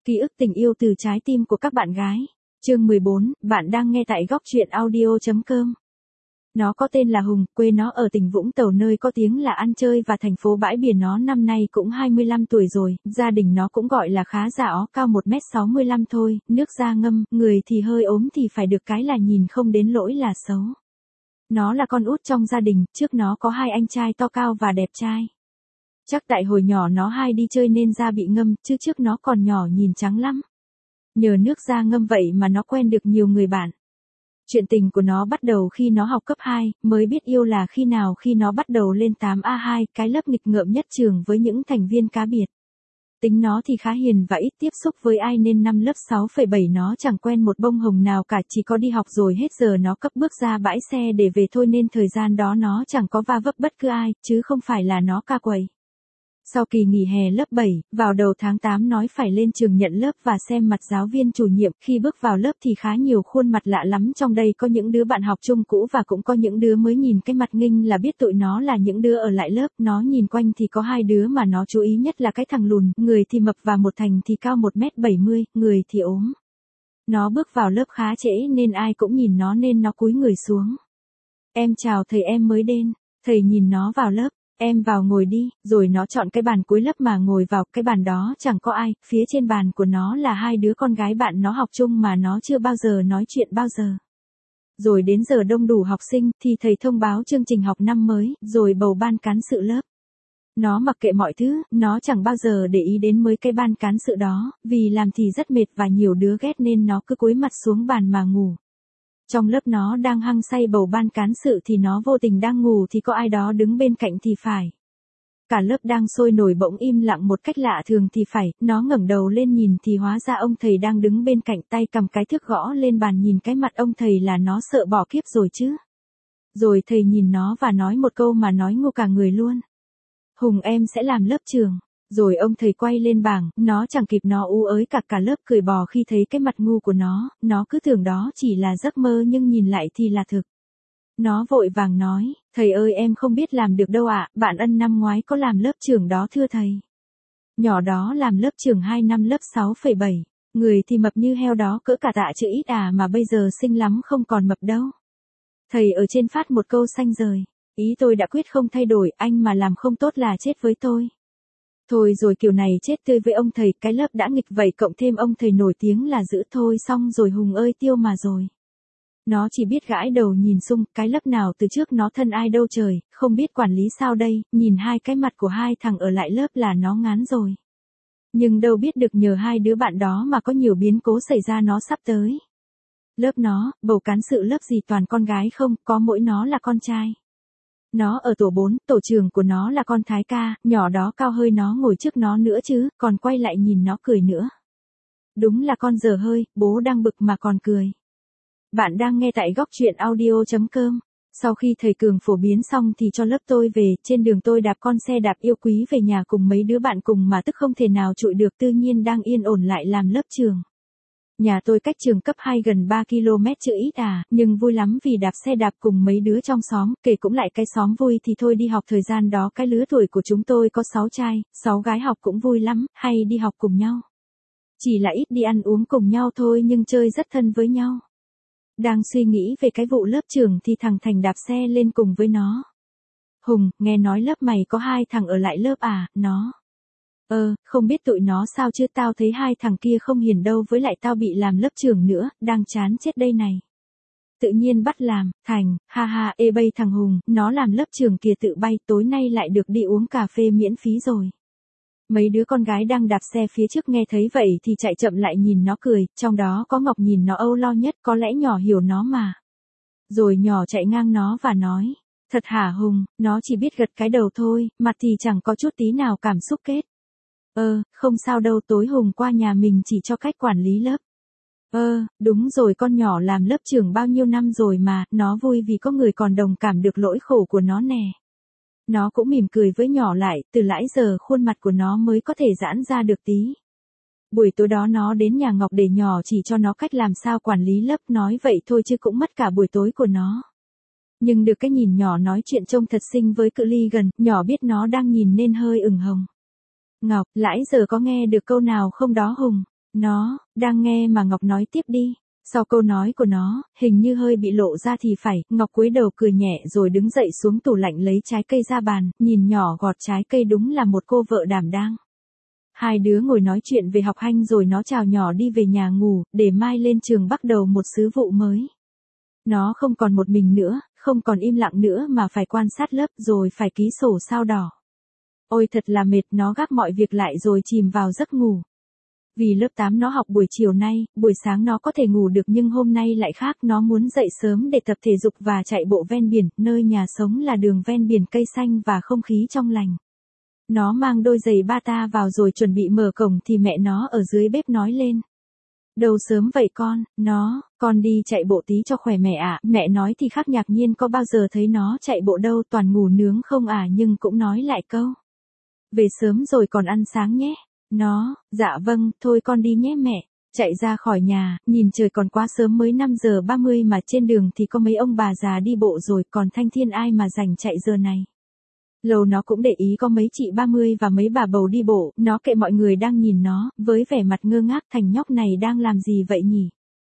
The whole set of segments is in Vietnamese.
Ký ức tình yêu từ trái tim của các bạn gái. Chương 14, bạn đang nghe tại góc truyện audio.com. Nó có tên là Hùng, quê nó ở tỉnh Vũng Tàu nơi có tiếng là ăn chơi và thành phố bãi biển. Nó năm nay cũng 25 tuổi rồi, gia đình nó cũng gọi là khá giả ó, cao 1m65 thôi, nước da ngâm, người thì hơi ốm thì phải được cái là nhìn không đến lỗi là xấu. Nó là con út trong gia đình, trước nó có hai anh trai to cao và đẹp trai. Chắc tại hồi nhỏ nó hay đi chơi nên da bị ngâm, chứ trước nó còn nhỏ nhìn trắng lắm. Nhờ nước da ngâm vậy mà nó quen được nhiều người bạn. Chuyện tình của nó bắt đầu khi nó học cấp 2, mới biết yêu là khi nào khi nó bắt đầu lên 8A2, cái lớp nghịch ngợm nhất trường với những thành viên cá biệt. Tính nó thì khá hiền và ít tiếp xúc với ai nên năm lớp 6,7 nó chẳng quen một bông hồng nào cả, chỉ có đi học rồi hết giờ nó cấp bước ra bãi xe để về thôi nên thời gian đó nó chẳng có va vấp bất cứ ai, chứ không phải là nó ca quầy. Sau kỳ nghỉ hè lớp 7, vào đầu tháng 8 nói phải lên trường nhận lớp và xem mặt giáo viên chủ nhiệm, khi bước vào lớp thì khá nhiều khuôn mặt lạ lắm, trong đây có những đứa bạn học chung cũ và cũng có những đứa mới, nhìn cái mặt nghinh là biết tụi nó là những đứa ở lại lớp. Nó nhìn quanh thì có hai đứa mà nó chú ý nhất là cái thằng lùn, người thì mập và một thằng thì cao 1m70, người thì ốm. Nó bước vào lớp khá trễ nên ai cũng nhìn nó nên nó cúi người xuống. Em chào thầy, em mới đến. Thầy nhìn nó vào lớp. Em vào ngồi đi, rồi nó chọn cái bàn cuối lớp mà ngồi vào. Cái bàn đó chẳng có ai, phía trên bàn của nó là hai đứa con gái bạn nó học chung mà nó chưa bao giờ nói chuyện bao giờ. Rồi đến giờ đông đủ học sinh thì thầy thông báo chương trình học năm mới, rồi bầu ban cán sự lớp. Nó mặc kệ mọi thứ, nó chẳng bao giờ để ý đến mấy cái ban cán sự đó, vì làm thì rất mệt và nhiều đứa ghét nên nó cứ cúi mặt xuống bàn mà ngủ. Trong lớp nó đang hăng say bầu ban cán sự thì nó vô tình đang ngủ thì có ai đó đứng bên cạnh thì phải. Cả lớp đang sôi nổi bỗng im lặng một cách lạ thường thì phải, nó ngẩng đầu lên nhìn thì hóa ra ông thầy đang đứng bên cạnh, tay cầm cái thước gõ lên bàn. Nhìn cái mặt ông thầy là nó sợ bỏ kiếp rồi chứ. Rồi thầy nhìn nó và nói một câu mà nói ngu cả người luôn. Hùng, em sẽ làm lớp trưởng. Rồi ông thầy quay lên bảng, nó chẳng kịp nó ú ới cả lớp cười bò khi thấy cái mặt ngu của nó cứ tưởng đó chỉ là giấc mơ nhưng nhìn lại thì là thực. Nó vội vàng nói, thầy ơi em không biết làm được đâu ạ, bạn Ân năm ngoái có làm lớp trưởng đó thưa thầy. Nhỏ đó làm lớp trưởng 2 năm lớp 6,7, người thì mập như heo đó, cỡ cả tạ chữ ít à, mà bây giờ xinh lắm không còn mập đâu. Thầy ở trên phát một câu xanh rời, ý tôi đã quyết không thay đổi, anh mà làm không tốt là chết với tôi. Thôi rồi kiểu này chết tươi với ông thầy, cái lớp đã nghịch vậy cộng thêm ông thầy nổi tiếng là dữ, thôi xong rồi Hùng ơi tiêu mà rồi. Nó chỉ biết gãi đầu nhìn xung, cái lớp nào từ trước nó thân ai đâu trời, không biết quản lý sao đây, nhìn hai cái mặt của hai thằng ở lại lớp là nó ngán rồi. Nhưng đâu biết được nhờ hai đứa bạn đó mà có nhiều biến cố xảy ra nó sắp tới. Lớp nó, bầu cán sự lớp gì toàn con gái không, có mỗi nó là con trai. Nó ở tổ 4, tổ trưởng của nó là con Thái ca, nhỏ đó cao hơi nó ngồi trước nó nữa chứ, còn quay lại nhìn nó cười nữa. Đúng là con dở hơi, bố đang bực mà còn cười. Bạn đang nghe tại góc truyện audio.com. Sau khi thầy Cường phổ biến xong thì cho lớp tôi về, trên đường tôi đạp con xe đạp yêu quý về nhà cùng mấy đứa bạn cùng mà tức không thể nào trụi được, tự nhiên đang yên ổn lại làm lớp trường. Nhà tôi cách trường cấp 2 gần 3 km chứ ít à, nhưng vui lắm vì đạp xe đạp cùng mấy đứa trong xóm, kể cũng lại cái xóm vui thì thôi đi học. Thời gian đó cái lứa tuổi của chúng tôi có 6 trai, 6 gái học cũng vui lắm, hay đi học cùng nhau. Chỉ là ít đi ăn uống cùng nhau thôi nhưng chơi rất thân với nhau. Đang suy nghĩ về cái vụ lớp trưởng thì thằng Thành đạp xe lên cùng với nó. Hùng, nghe nói lớp mày có 2 thằng ở lại lớp à, nó. Không biết tụi nó sao chứ tao thấy 2 thằng kia không hiền đâu, với lại tao bị làm lớp trưởng nữa, đang chán chết đây này. Tự nhiên bắt làm, Thành, ha ha, bay thằng Hùng, nó làm lớp trưởng kìa tự bay, tối nay lại được đi uống cà phê miễn phí rồi. Mấy đứa con gái đang đạp xe phía trước nghe thấy vậy thì chạy chậm lại nhìn nó cười, trong đó có Ngọc nhìn nó âu lo nhất, có lẽ nhỏ hiểu nó mà. Rồi nhỏ chạy ngang nó và nói, thật hả Hùng, nó chỉ biết gật cái đầu thôi, mặt thì chẳng có chút tí nào cảm xúc kết. Không sao đâu, tối Hùng qua nhà mình chỉ cho cách quản lý lớp. Đúng rồi, con nhỏ làm lớp trưởng bao nhiêu năm rồi mà, nó vui vì có người còn đồng cảm được lỗi khổ của nó nè. Nó cũng mỉm cười với nhỏ lại, từ nãy giờ khuôn mặt của nó mới có thể giãn ra được tí. Buổi tối đó nó đến nhà Ngọc để nhỏ chỉ cho nó cách làm sao quản lý lớp, nói vậy thôi chứ cũng mất cả buổi tối của nó. Nhưng được cái nhìn nhỏ nói chuyện trông thật xinh với cự ly gần, nhỏ biết nó đang nhìn nên hơi ửng hồng. Ngọc, nãy giờ có nghe được câu nào không đó Hùng? Nó, đang nghe mà Ngọc nói tiếp đi. Sau câu nói của nó, hình như hơi bị lộ ra thì phải, Ngọc cúi đầu cười nhẹ rồi đứng dậy xuống tủ lạnh lấy trái cây ra bàn, nhìn nhỏ gọt trái cây đúng là một cô vợ đảm đang. Hai đứa ngồi nói chuyện về học hành rồi nó chào nhỏ đi về nhà ngủ, để mai lên trường bắt đầu một sứ vụ mới. Nó không còn một mình nữa, không còn im lặng nữa mà phải quan sát lớp rồi phải ký sổ sao đỏ. Ôi thật là mệt, nó gác mọi việc lại rồi chìm vào giấc ngủ. Vì lớp 8 nó học buổi chiều nay, buổi sáng nó có thể ngủ được nhưng hôm nay lại khác, nó muốn dậy sớm để tập thể dục và chạy bộ ven biển, nơi nhà sống là đường ven biển cây xanh và không khí trong lành. Nó mang đôi giày bata vào rồi chuẩn bị mở cổng thì mẹ nó ở dưới bếp nói lên. Đâu sớm vậy con, con đi chạy bộ tí cho khỏe mẹ ạ. Mẹ nói thì khác ngạc nhiên có bao giờ thấy nó chạy bộ đâu, toàn ngủ nướng không à, nhưng cũng nói lại câu. Về sớm rồi còn ăn sáng nhé. Nó, dạ vâng, thôi con đi nhé mẹ. Chạy ra khỏi nhà, nhìn trời còn quá sớm mới 5 giờ 30 mà trên đường thì có mấy ông bà già đi bộ rồi, còn thanh thiên ai mà rảnh chạy giờ này. Lâu nó cũng để ý có mấy chị 30 và mấy bà bầu đi bộ, nó kệ mọi người đang nhìn nó, với vẻ mặt ngơ ngác, thằng nhóc này đang làm gì vậy nhỉ?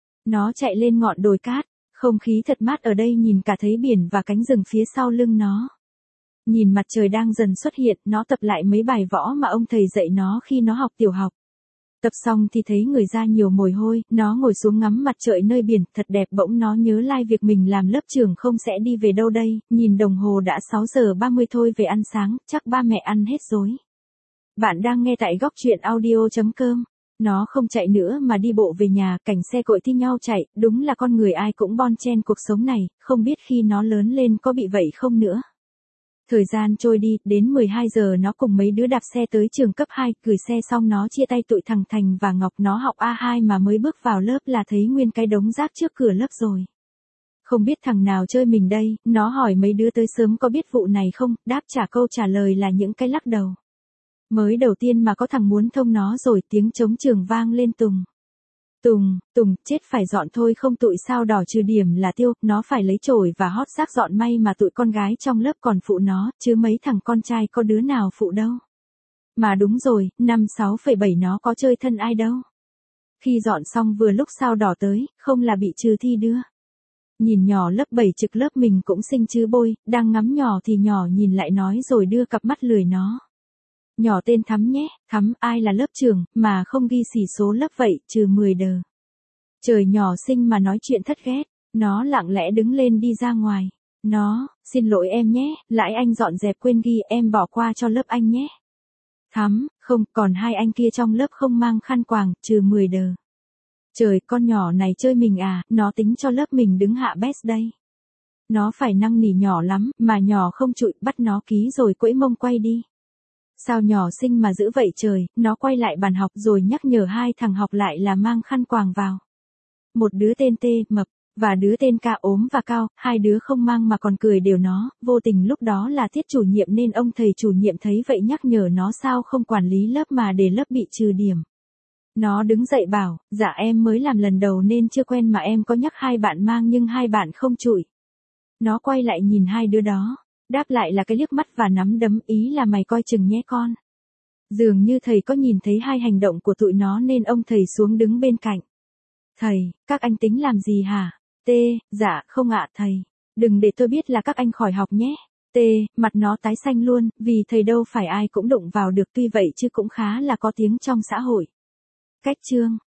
Nó chạy lên ngọn đồi cát, không khí thật mát ở đây, nhìn cả thấy biển và cánh rừng phía sau lưng nó. Nhìn mặt trời đang dần xuất hiện, nó tập lại mấy bài võ mà ông thầy dạy nó khi nó học tiểu học. Tập xong thì thấy người ra nhiều mồ hôi, nó ngồi xuống ngắm mặt trời nơi biển, thật đẹp, bỗng nó nhớ lại việc mình làm lớp trưởng không sẽ đi về đâu đây, nhìn đồng hồ đã 6 giờ 30 thôi, về ăn sáng, chắc ba mẹ ăn hết rồi. Bạn đang nghe tại góc truyện audio.com. Nó không chạy nữa mà đi bộ về nhà, cảnh xe cộ thi nhau chạy, đúng là con người ai cũng bon chen cuộc sống này, không biết khi nó lớn lên có bị vậy không nữa. Thời gian trôi đi, đến 12 giờ nó cùng mấy đứa đạp xe tới trường cấp 2, gửi xe xong nó chia tay tụi thằng Thành và Ngọc. Nó học A2 mà mới bước vào lớp là thấy nguyên cái đống rác trước cửa lớp rồi. Không biết thằng nào chơi mình đây, nó hỏi mấy đứa tới sớm có biết vụ này không, đáp trả câu trả lời là những cái lắc đầu. Mới đầu tiên mà có thằng muốn thông nó rồi, tiếng trống trường vang lên tùng. Tùng, chết phải dọn thôi không tụi sao đỏ trừ điểm là tiêu, nó phải lấy chổi và hót rác dọn, may mà tụi con gái trong lớp còn phụ nó, chứ mấy thằng con trai có đứa nào phụ đâu. Mà đúng rồi, năm 6,7 nó có chơi thân ai đâu. Khi dọn xong vừa lúc sao đỏ tới, không là bị trừ thi đưa. Nhìn nhỏ lớp 7 trực lớp mình cũng xinh chứ bôi, đang ngắm nhỏ thì nhỏ nhìn lại nói rồi đưa cặp mắt lười nó. Nhỏ tên Thắm nhé, Thắm, ai là lớp trưởng, mà không ghi xỉ số lớp vậy, trừ 10 đờ. Trời, nhỏ xinh mà nói chuyện thất ghét, nó lặng lẽ đứng lên đi ra ngoài. Nó, xin lỗi em nhé, lãi anh dọn dẹp quên ghi, em bỏ qua cho lớp anh nhé. Thắm, không, còn hai anh kia trong lớp không mang khăn quàng, trừ 10 đờ. Trời, con nhỏ này chơi mình à, nó tính cho lớp mình đứng hạ best đây. Nó phải năn nỉ nhỏ lắm, mà nhỏ không chịu, bắt nó ký rồi quẫy mông quay đi. Sao nhỏ xinh mà dữ vậy trời, nó quay lại bàn học rồi nhắc nhở hai thằng học lại là mang khăn quàng vào. Một đứa tên T, mập, và đứa tên K ốm và cao, hai đứa không mang mà còn cười đều nó, vô tình lúc đó là tiết chủ nhiệm nên ông thầy chủ nhiệm thấy vậy nhắc nhở nó sao không quản lý lớp mà để lớp bị trừ điểm. Nó đứng dậy bảo, dạ em mới làm lần đầu nên chưa quen mà em có nhắc hai bạn mang nhưng hai bạn không chịu. Nó quay lại nhìn hai đứa đó. Đáp lại là cái liếc mắt và nắm đấm, ý là mày coi chừng nhé con. Dường như thầy có nhìn thấy hai hành động của tụi nó nên ông thầy xuống đứng bên cạnh. Thầy, các anh tính làm gì hả? T, dạ không ạ thầy. Đừng để tôi biết là các anh khỏi học nhé. T, mặt nó tái xanh luôn, vì thầy đâu phải ai cũng đụng vào được, tuy vậy chứ cũng khá là có tiếng trong xã hội. Cách chương.